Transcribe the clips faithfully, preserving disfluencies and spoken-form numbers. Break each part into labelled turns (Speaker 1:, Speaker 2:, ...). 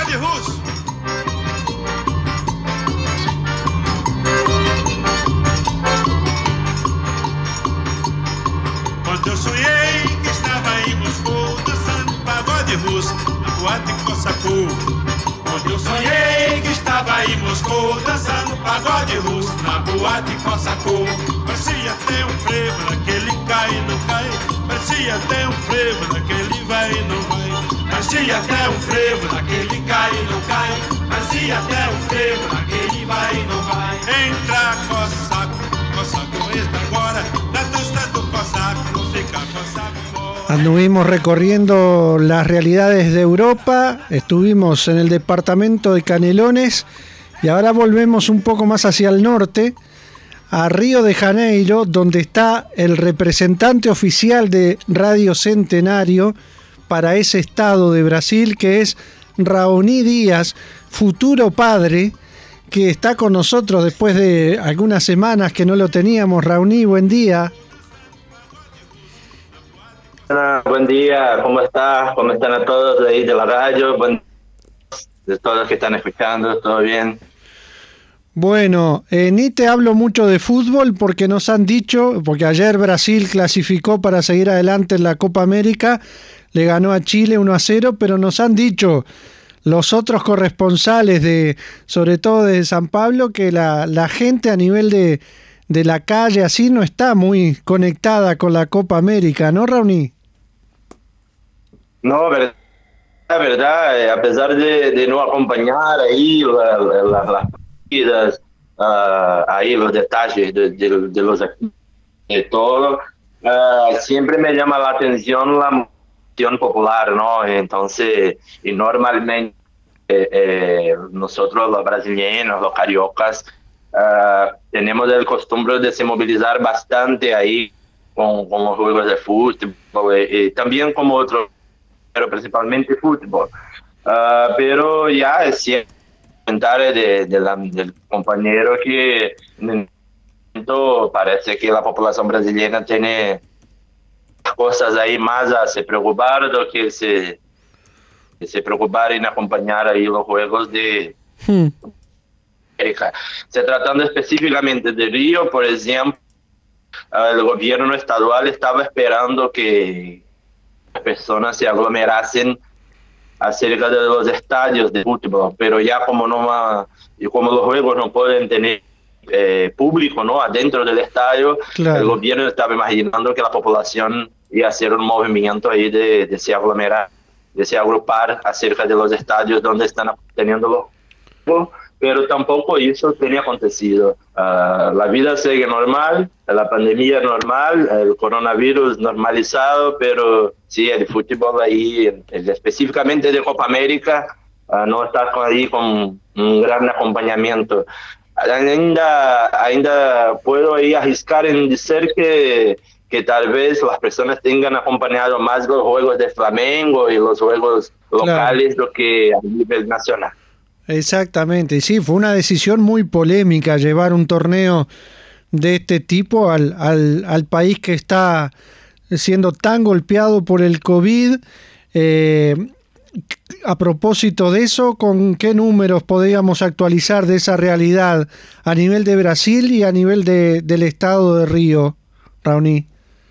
Speaker 1: pagode russo. Quando eu sonhei que estava em Moscou dançando pagode russo na boate Cossacou. Quando eu sonhei que estava em Moscou dançando pagode russo na boate Cossacou. Parecia até um frevo naquele cai e não cai. Parecia até um frevo naquele vai e não vai. Parecia até um frevo naquele cai e não cai. Parecia até um frevo naquele vai e não vai. Entra Cossaco, Cossaco está agora na dança do Cossaco, não fica Cossaco fora.
Speaker 2: Anduvimos recorriendo las realidades de Europa, estuvimos en el departamento de Canelones y ahora volvemos un poco más hacia el norte, a Río de Janeiro, donde está el representante oficial de Radio Centenario para ese estado de Brasil, que es Raoni Díaz, futuro padre, que está con nosotros después de algunas semanas que no lo teníamos. Raoni, buen día.
Speaker 3: Buen día, ¿cómo estás? ¿Cómo están a todos ahí de la radio? Buen de todos los que están escuchando, ¿todo bien?
Speaker 2: Bueno, eh, ni te hablo mucho de fútbol porque nos han dicho, porque ayer Brasil clasificó para seguir adelante en la Copa América, le ganó a Chile uno a cero, pero nos han dicho los otros corresponsales, de, sobre todo de San Pablo, que la, la gente a nivel de, de la calle así no está muy conectada con la Copa América, ¿no, Raoni?
Speaker 3: No, verdad, verdad, eh, a pesar de, de no acompañar ahí la, la, la, las partidas, uh, ahí los detalles de, de, de los de todo, uh, siempre me llama la atención la moción popular, ¿no? Entonces, y normalmente eh, eh, nosotros los brasileños, los cariocas, uh, tenemos el costumbre de se movilizar bastante ahí con, con los juegos de fútbol y, y también como otros, pero principalmente fútbol. Uh, pero ya es cierto de, de la, del compañero que parece que la población brasileña tiene cosas ahí más a se preocupar do que se, que se preocupar en acompañar ahí los juegos de hmm. América. Se tratando específicamente de Río, por ejemplo, el gobierno estadual estaba esperando que las personas se aglomerasen acerca de los estadios de fútbol, pero ya como no va, y como los juegos no pueden tener eh, público, ¿no?, adentro del estadio, claro, el gobierno estaba imaginando que la población iba a hacer un movimiento ahí de, de se aglomerar, de se agrupar acerca de los estadios donde están teniendo los juegos, pero tampoco eso tenía acontecido. Uh, la vida sigue normal, la pandemia normal, el coronavirus normalizado, pero sí, el fútbol ahí, el, específicamente de Copa América, uh, no está ahí con un gran acompañamiento. Ainda, ainda puedo ahí arriscar en decir que, que tal vez las personas tengan acompañado más los juegos de Flamengo y los juegos locales, claro, do que a nivel nacional.
Speaker 2: Exactamente, y sí, fue una decisión muy polémica llevar un torneo de este tipo al, al, al país que está siendo tan golpeado por el COVID. Eh, a propósito de eso, ¿con qué números podríamos actualizar de esa realidad a nivel de Brasil y a nivel de, del estado de Río, Raoni?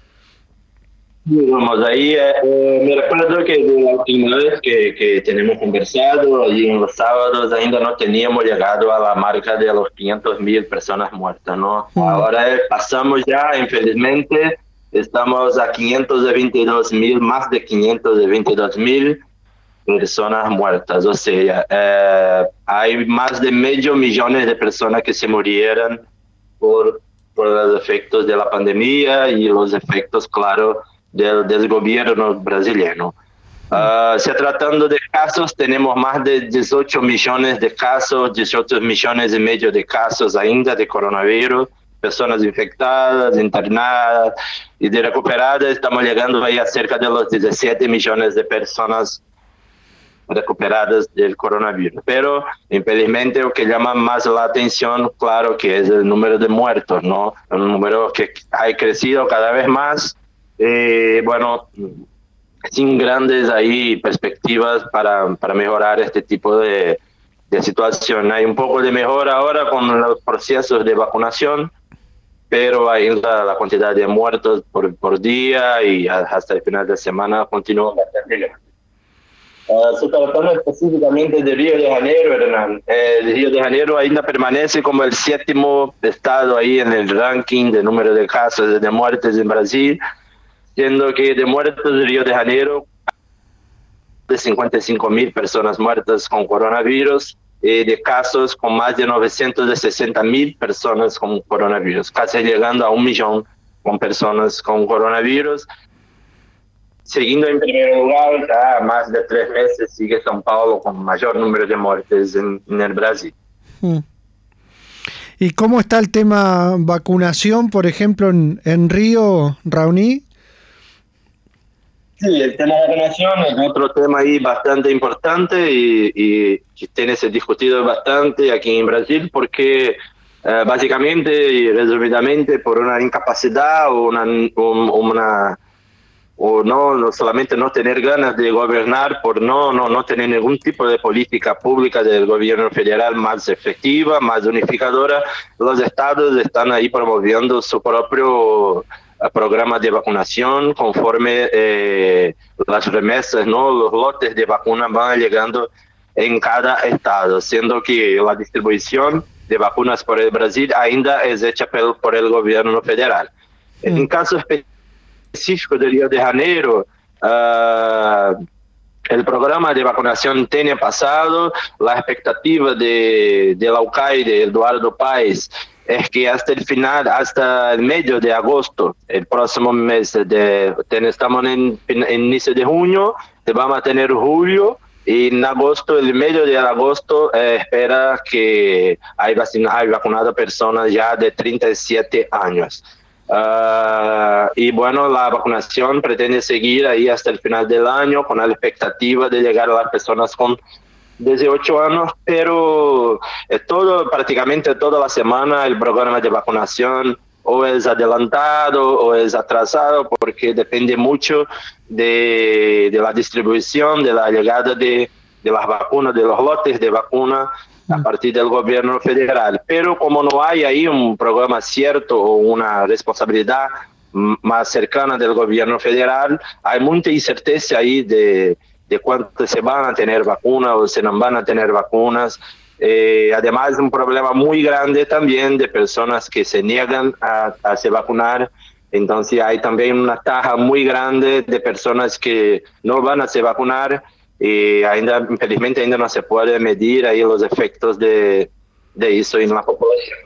Speaker 3: Vamos, ahí eh, me recuerdo que de la última vez que, que tenemos conversado, allí en los sábados, ainda no teníamos llegado a la marca de los quinientas mil personas muertas, ¿no? Mm. Ahora eh, pasamos ya, infelizmente, estamos a quinientos veintidós mil, más de quinientos veintidós mil personas muertas, o sea, eh, hay más de medio millón de personas que se murieron por, por los efectos de la pandemia y los efectos, claro, Del, del gobierno brasileño. Uh, se tratando de casos, tenemos más de dieciocho millones de casos, dieciocho millones y medio de casos ainda de coronavirus, personas infectadas, internadas y de recuperadas. Estamos llegando ahí a cerca de los diecisiete millones de personas recuperadas del coronavirus. Pero, infelizmente, lo que llama más la atención, claro, que es el número de muertos, ¿no? Un número que ha crecido cada vez más. Eh, bueno, sin grandes ahí perspectivas para, para mejorar este tipo de, de situación. Hay un poco de mejora ahora con los procesos de vacunación, pero ainda la cantidad de muertos por, por día y hasta el final de semana continúa bastante grande. Uh, se tratando específicamente de Río de Janeiro, Hernán, eh, Río de Janeiro ainda permanece como el séptimo estado ahí en el ranking de número de casos de muertes en Brasil, siendo que de muertos de Río de Janeiro, de cincuenta y cinco mil personas muertas con coronavirus, y de casos con más de novecientos sesenta mil personas con coronavirus, casi llegando a un millón con personas con coronavirus. Seguindo en primer lugar, ya más de tres meses sigue São Paulo con mayor número de muertes en, en el Brasil.
Speaker 2: ¿Y cómo está el tema vacunación, por ejemplo, en, en Río, Raoni?
Speaker 3: Sí, el tema de vacunación es otro tema ahí bastante importante y, y que tiene que ser discutido bastante aquí en Brasil porque eh, básicamente y resumidamente por una incapacidad o una, un, una o no, no solamente no tener ganas de gobernar por no, no, no tener ningún tipo de política pública del gobierno federal más efectiva, más unificadora, los estados están ahí promoviendo su propio programa de vacunación conforme eh, las remesas, ¿no? Los lotes de vacunas van llegando en cada estado, siendo que la distribución de vacunas por el Brasil ainda es hecha por, por el gobierno federal. Mm. En caso específico de Río de Janeiro, uh, el programa de vacunación tiene pasado, la expectativa de, de la U C A I, de Eduardo Paes, es que hasta el final, hasta el medio de agosto, el próximo mes, de, estamos en, en inicio de junio, vamos a tener julio, y en agosto, el medio de agosto, eh, espera que hay, vacina, hay vacunado personas ya de treinta y siete años. Uh, y bueno, la vacunación pretende seguir ahí hasta el final del año con la expectativa de llegar a las personas con dieciocho años, pero es todo, prácticamente toda la semana el programa de vacunación o es adelantado o es atrasado porque depende mucho de, de la distribución, de la llegada de, de las vacunas, de los lotes de vacunas a partir del gobierno federal. Pero como no hay ahí un programa cierto o una responsabilidad más cercana del gobierno federal, hay mucha incerteza ahí de, de cuánto se van a tener vacunas o se no van a tener vacunas. Eh, además, un problema muy grande también de personas que se niegan a, a se vacunar. Entonces hay también una taja muy grande de personas que no van a se vacunar y ainda, infelizmente ainda no se puede medir ahí los efectos de, de eso en la población.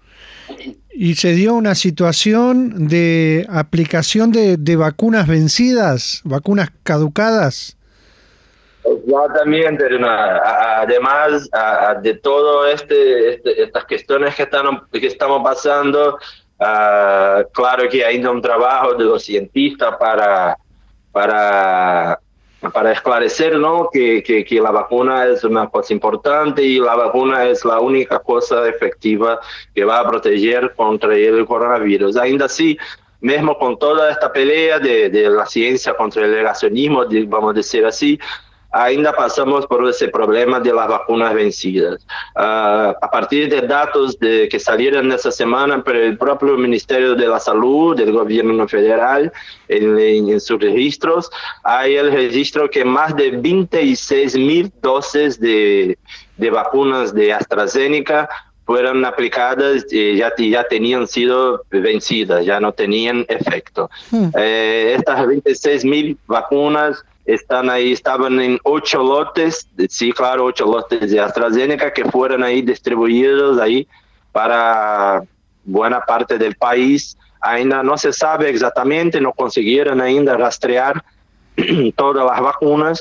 Speaker 2: ¿Y se dio una situación de aplicación de, de vacunas vencidas, vacunas caducadas?
Speaker 3: Exactamente, además de todo este, este estas cuestiones que, están, que estamos pasando, uh, claro que hay un trabajo de los cientistas para, para, para esclarecer, ¿no? que, que, que la vacuna es una cosa importante y la vacuna es la única cosa efectiva que va a proteger contra el coronavirus. Ainda así, mesmo con toda esta pelea de, de la ciencia contra el negacionismo, vamos a decir así, ainda pasamos por ese problema de las vacunas vencidas. Uh, a partir de datos de, que salieron esta semana por el propio Ministerio de la Salud del gobierno federal en, en, en sus registros, hay el registro que más de veintiséis mil dosis de, de vacunas de AstraZeneca fueron aplicadas y ya, ya tenían sido vencidas, ya no tenían efecto. Hmm. Eh, estas veintiséis mil vacunas están ahí, estaban en ocho lotes, sí, claro, ocho lotes de AstraZeneca que fueron ahí distribuidos ahí para buena parte del país. Ainda no se sabe exactamente, no consiguieron ainda rastrear todas las vacunas,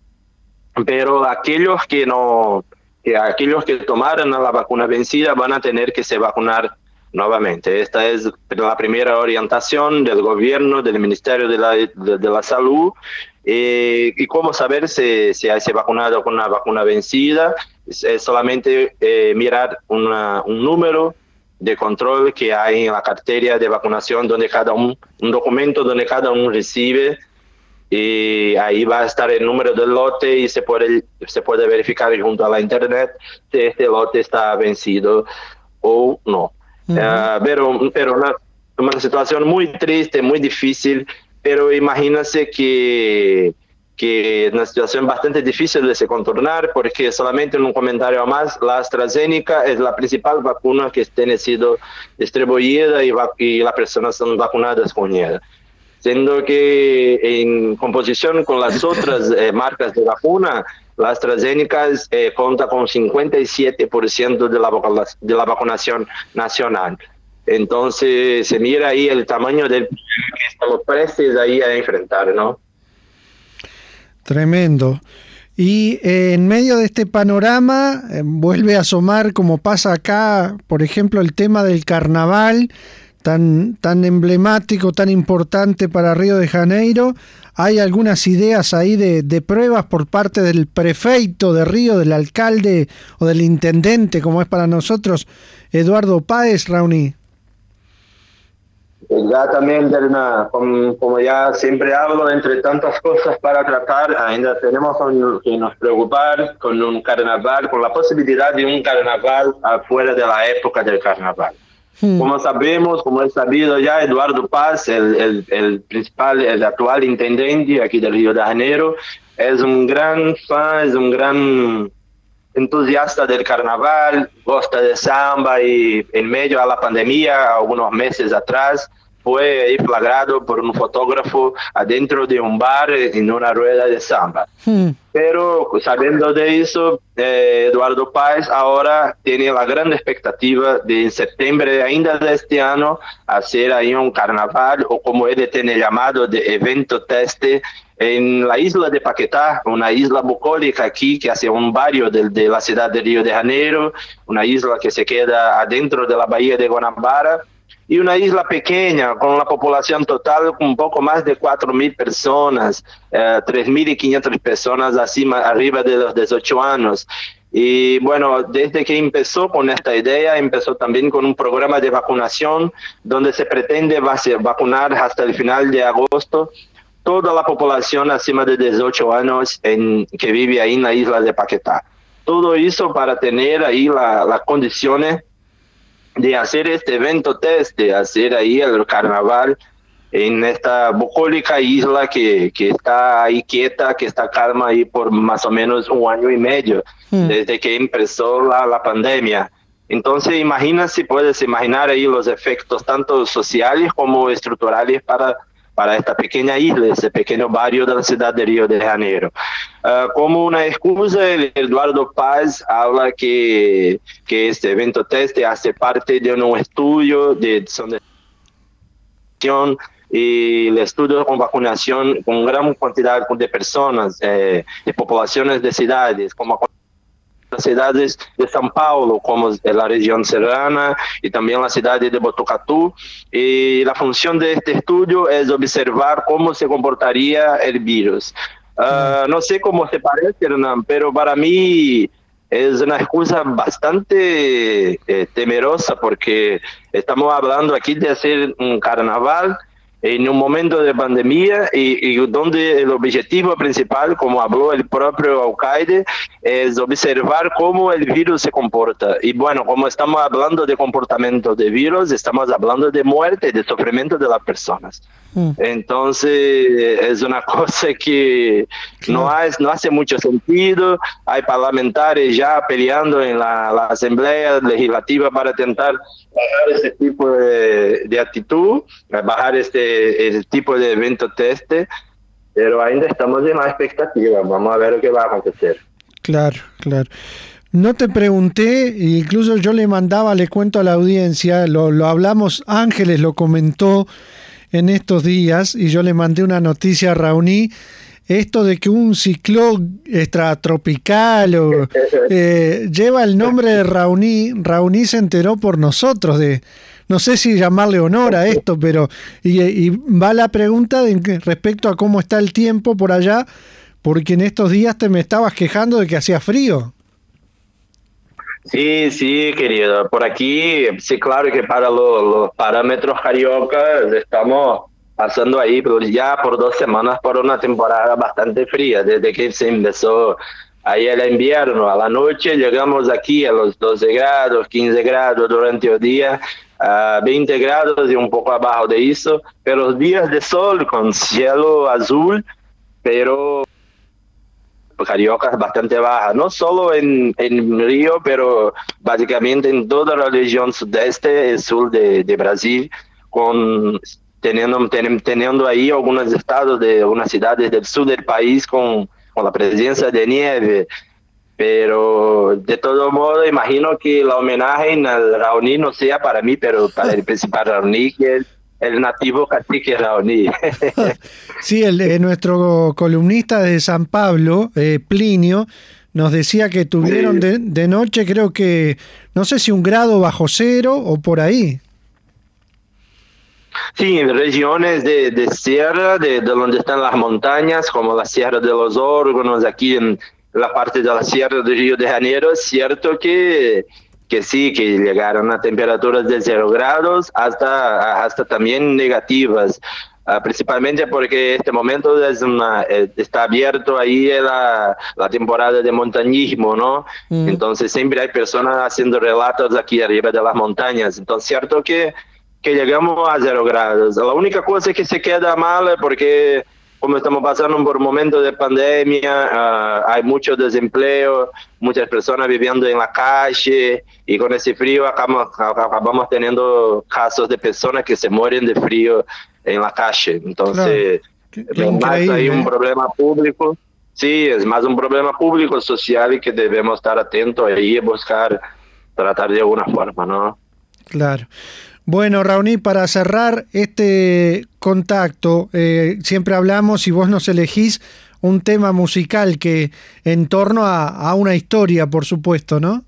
Speaker 3: pero aquellos que no, que aquellos que tomaron la vacuna vencida van a tener que se vacunar nuevamente. Esta es la primera orientación del gobierno, del Ministerio de la, de, de la Salud. Eh, y cómo saber si, si hay se vacunado con una vacuna vencida es, es solamente eh, mirar una, un número de control que hay en la cartera de vacunación donde cada un, un documento donde cada uno recibe y ahí va a estar el número del lote y se puede, se puede verificar junto a la internet si este lote está vencido o no. Uh-huh. Uh, pero pero una, una situación muy triste, muy difícil, pero imagínase que, que es una situación bastante difícil de se contornar, porque solamente en un comentario más, la AstraZeneca es la principal vacuna que tiene sido distribuida y, va, y las personas son vacunadas con ella. Siendo que en composición con las otras eh, marcas de vacuna, la AstraZeneca eh, cuenta con cincuenta y siete por ciento de la, de la vacunación nacional. Entonces, se mira ahí el tamaño del problema que estamos prestes ahí a enfrentar, ¿no?
Speaker 2: Tremendo. Y eh, en medio de este panorama, eh, vuelve a asomar, como pasa acá, por ejemplo, el tema del carnaval, tan, tan emblemático, tan importante para Río de Janeiro. ¿Hay algunas ideas ahí de, de pruebas por parte del prefeito de Río, del alcalde o del intendente, como es para nosotros, Eduardo Páez, Raoni?
Speaker 3: Ya también, como, como ya siempre hablo, entre tantas cosas para tratar, ainda tenemos que nos preocupar con un carnaval, con la posibilidad de un carnaval afuera de la época del carnaval. Hmm. Como sabemos, como es sabido ya, Eduardo Paz, el, el, el principal, el actual intendente aquí del Río de Janeiro, es un gran fan, es un gran entusiasta del carnaval, gosta de samba y en medio de la pandemia, algunos meses atrás, fue flagrado por un fotógrafo adentro de un bar en una rueda de samba. Hmm. Pero sabiendo de eso, eh, Eduardo Páez ahora tiene la gran expectativa de en septiembre ainda de este año hacer ahí un carnaval, o como él tiene llamado, de evento teste, en la isla de Paquetá, una isla bucólica aquí que hace un barrio de, de la ciudad de Río de Janeiro, una isla que se queda adentro de la bahía de Guanabara, y una isla pequeña con una población total con un poco más de cuatro mil personas, eh, tres mil quinientas personas acima, arriba de los dieciocho años. Y bueno, desde que empezó con esta idea, empezó también con un programa de vacunación donde se pretende vacunar hasta el final de agosto toda la población acima de dieciocho años en, que vive ahí en la isla de Paquetá. Todo eso para tener ahí las la condiciones de hacer este evento test, de hacer ahí el carnaval en esta bucólica isla que, que está ahí quieta, que está calma ahí por más o menos un año y medio, hmm. desde que empezó la, la pandemia. Entonces, imagina si puedes imaginar ahí los efectos tanto sociales como estructurales para para esta pequeña isla, ese pequeño barrio de la ciudad de Río de Janeiro. Uh, como una excusa, el Eduardo Paz habla que, que este evento teste hace parte de un estudio de y el estudio con vacunación con gran cantidad de personas, eh, de poblaciones de ciudades, como las ciudades de São Paulo, como la región serrana y también la ciudad de Botucatu. Y la función de este estudio es observar cómo se comportaría el virus. Uh, no sé cómo te parece, Hernán, pero para mí es una excusa bastante eh, temerosa, porque estamos hablando aquí de hacer un carnaval en un momento de pandemia y, y donde el objetivo principal, como habló el propio alcalde, es observar cómo el virus se comporta. Y bueno, como estamos hablando de comportamiento de virus, estamos hablando de muerte, de sufrimiento de las personas. Mm. Entonces, es una cosa que no, hay, no hace mucho sentido. Hay parlamentarios ya peleando en la, la Asamblea Legislativa para intentar bajar este tipo de, de actitud, bajar este el tipo de evento teste, pero ainda estamos en la expectativa. Vamos a ver lo que va a acontecer.
Speaker 2: Claro, claro. No te pregunté, incluso yo le mandaba, le cuento a la audiencia, lo, lo hablamos, Ángeles lo comentó en estos días, y yo le mandé una noticia a Raoni, esto de que un ciclón extratropical o, eh, lleva el nombre de Raoni. Raoni se enteró por nosotros, de no sé si llamarle honor a esto, pero y, y va la pregunta de, respecto a cómo está el tiempo por allá, porque en estos días te me estabas quejando de que hacía frío.
Speaker 3: Sí, sí, querido. Por aquí, sí, claro que para los, los parámetros cariocas estamos pasando ahí por, ya por dos semanas por una temporada bastante fría, desde que se empezó ahí el invierno. A la noche llegamos aquí a los doce grados, quince grados durante el día, a veinte grados y un poco abajo de eso, pero los días de sol con cielo azul, pero Carioca es bastante baja, no solo en, en Río, pero básicamente en toda la región sudeste y sur de, de Brasil, con teniendo, ten, teniendo ahí algunos estados de algunas ciudades del sur del país con, con la presencia de nieve. Pero de todo modo, imagino que la homenaje al Raoni no sea para mí, pero para el principal Raoni, que es el nativo cacique Raoni.
Speaker 2: Sí, el, eh, nuestro columnista de San Pablo, eh, Plinio, nos decía que tuvieron
Speaker 3: Sí.
Speaker 2: de, de noche, creo que, no sé si un grado bajo cero o por ahí.
Speaker 3: Sí, en regiones de, de sierra, de, de donde están las montañas, como la Sierra de los Órganos, aquí en la parte de la Sierra de Río de Janeiro, es cierto que, que sí, que llegaron a temperaturas de cero grados hasta, hasta también negativas, uh, principalmente porque este momento es una, eh, está abierto ahí la, la temporada de montañismo, ¿no? Mm. Entonces siempre hay personas haciendo relatos aquí arriba de las montañas, entonces cierto que que llegamos a cero grados. La única cosa que se queda mal es porque como estamos pasando por un momento de pandemia, uh, hay mucho desempleo, muchas personas viviendo en la calle y con ese frío acabamos, acabamos teniendo casos de personas que se mueren de frío en la calle. Entonces,
Speaker 2: claro. Qué, qué
Speaker 3: es más hay un
Speaker 2: ¿eh?
Speaker 3: problema público. Sí, es más un problema público, social y que debemos estar atentos ahí y buscar, tratar de alguna forma, ¿no?
Speaker 2: Claro. Bueno, Raoni, para cerrar este contacto, eh, siempre hablamos y vos nos elegís un tema musical que en torno a, a una historia, por supuesto, ¿no?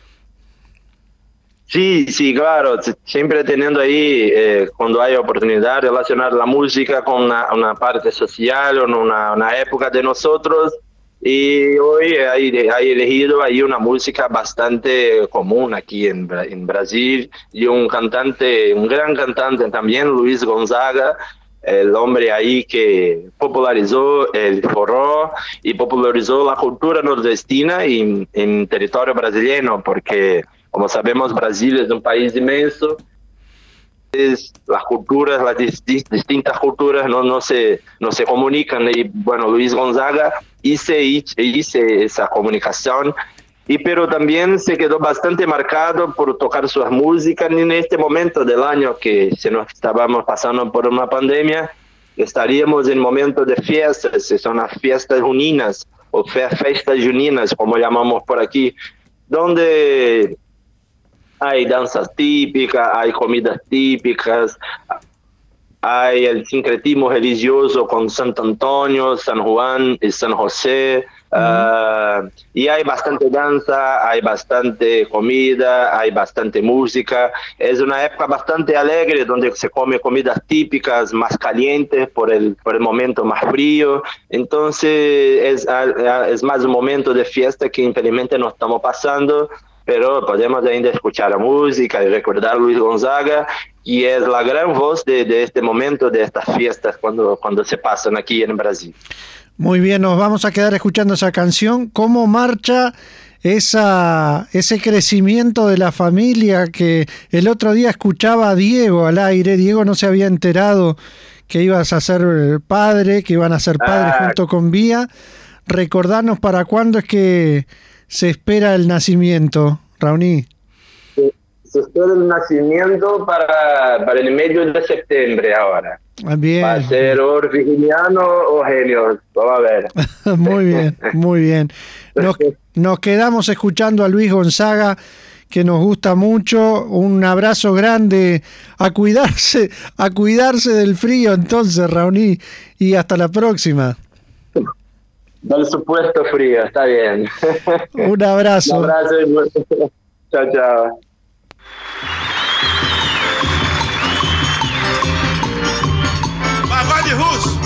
Speaker 3: Sí, sí, claro, siempre teniendo ahí, eh, cuando hay oportunidad, relacionar la música con una, una parte social o una, una época de nosotros. Y hoy he, he elegido ahí una música bastante común aquí en, en Brasil y un cantante, un gran cantante también, Luis Gonzaga, el hombre ahí que popularizó el forró y popularizó la cultura nordestina en, en territorio brasileño, porque como sabemos Brasil es un país inmenso. Las culturas, las dist- distintas culturas no, no, se, no se comunican y bueno, Luis Gonzaga hice, hice esa comunicación y pero también se quedó bastante marcado por tocar sus músicas en este momento del año que se nos estábamos pasando por una pandemia, estaríamos en momentos de fiestas, son las fiestas juninas o fe- festas juninas como llamamos por aquí, donde hay danzas típicas, hay comidas típicas, hay el sincretismo religioso con Santo Antonio, San Juan y San José, uh, uh, y hay bastante danza, hay bastante comida, hay bastante música. Es una época bastante alegre donde se come comidas típicas más calientes por el, por el momento más frío. Entonces es, es más un momento de fiesta que infelizmente no estamos pasando, pero podemos ainda escuchar la música y recordar a Luis Gonzaga, y es la gran voz de, de este momento, de estas fiestas cuando, cuando se pasan aquí en Brasil.
Speaker 2: Muy bien, nos vamos a quedar escuchando esa canción. ¿Cómo marcha esa, ese crecimiento de la familia? Que el otro día escuchaba a Diego al aire. Diego no se había enterado que ibas a ser padre, que iban a ser padres ah. junto con Vía. Recordarnos para cuándo es que se espera el nacimiento, Raoni.
Speaker 3: Se espera el nacimiento para, para el medio de septiembre ahora.
Speaker 2: Bien.
Speaker 3: Va a ser o virginiano o genio. Vamos a ver.
Speaker 2: Muy bien, muy bien. Nos, nos quedamos escuchando a Luis Gonzaga, que nos gusta mucho. Un abrazo grande. A cuidarse, a cuidarse del frío entonces, Raoni. Y hasta la próxima.
Speaker 3: Del supuesto frío, está bien.
Speaker 2: Un abrazo.
Speaker 3: Un abrazo. Chao, chao.
Speaker 1: Pagode russo.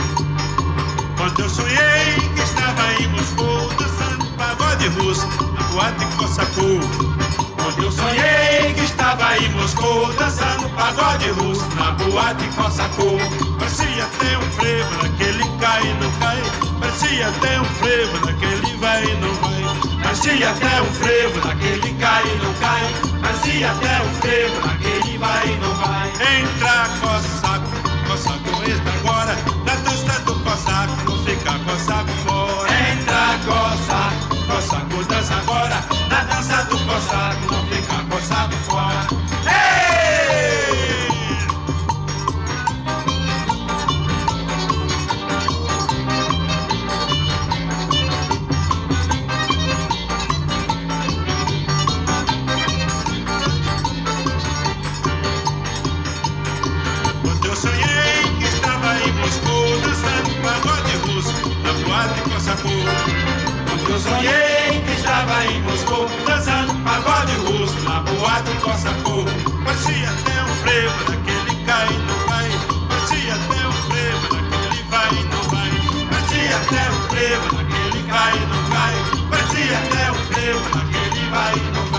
Speaker 1: Quando eu sonhei que estava em Moscou dançando pagode russo. boate Cossacô. Onde eu sonhei que estava em Moscou, dançando pagode russo na boate Cossacô. Parecia até um frevo naquele cai e não cai, parecia até um frevo naquele vai e não vai, parecia até um frevo naquele cai e não cai, parecia até um frevo naquele vai e não vai. Entra Cossaco, Cossaco está agora na dança do Cossaco, não fica Cossaco fora. Entra Cossaco, Cossaco dança agora na dança do Cossaco, não fica Cossaco fora. Ei! Quando eu sonhei que estava em Moscou, dançando pagode russo na boate Cossacô. Quando eu sonhei que estava em Moscou, dançando pagode russo na boate Cossacô. Parecia até um frevo naquele cai e não vai, parecia até um frevo naquele vai e não vai, parecia até um frevo naquele cai e não vai, parecia até um frevo naquele vai e não vai.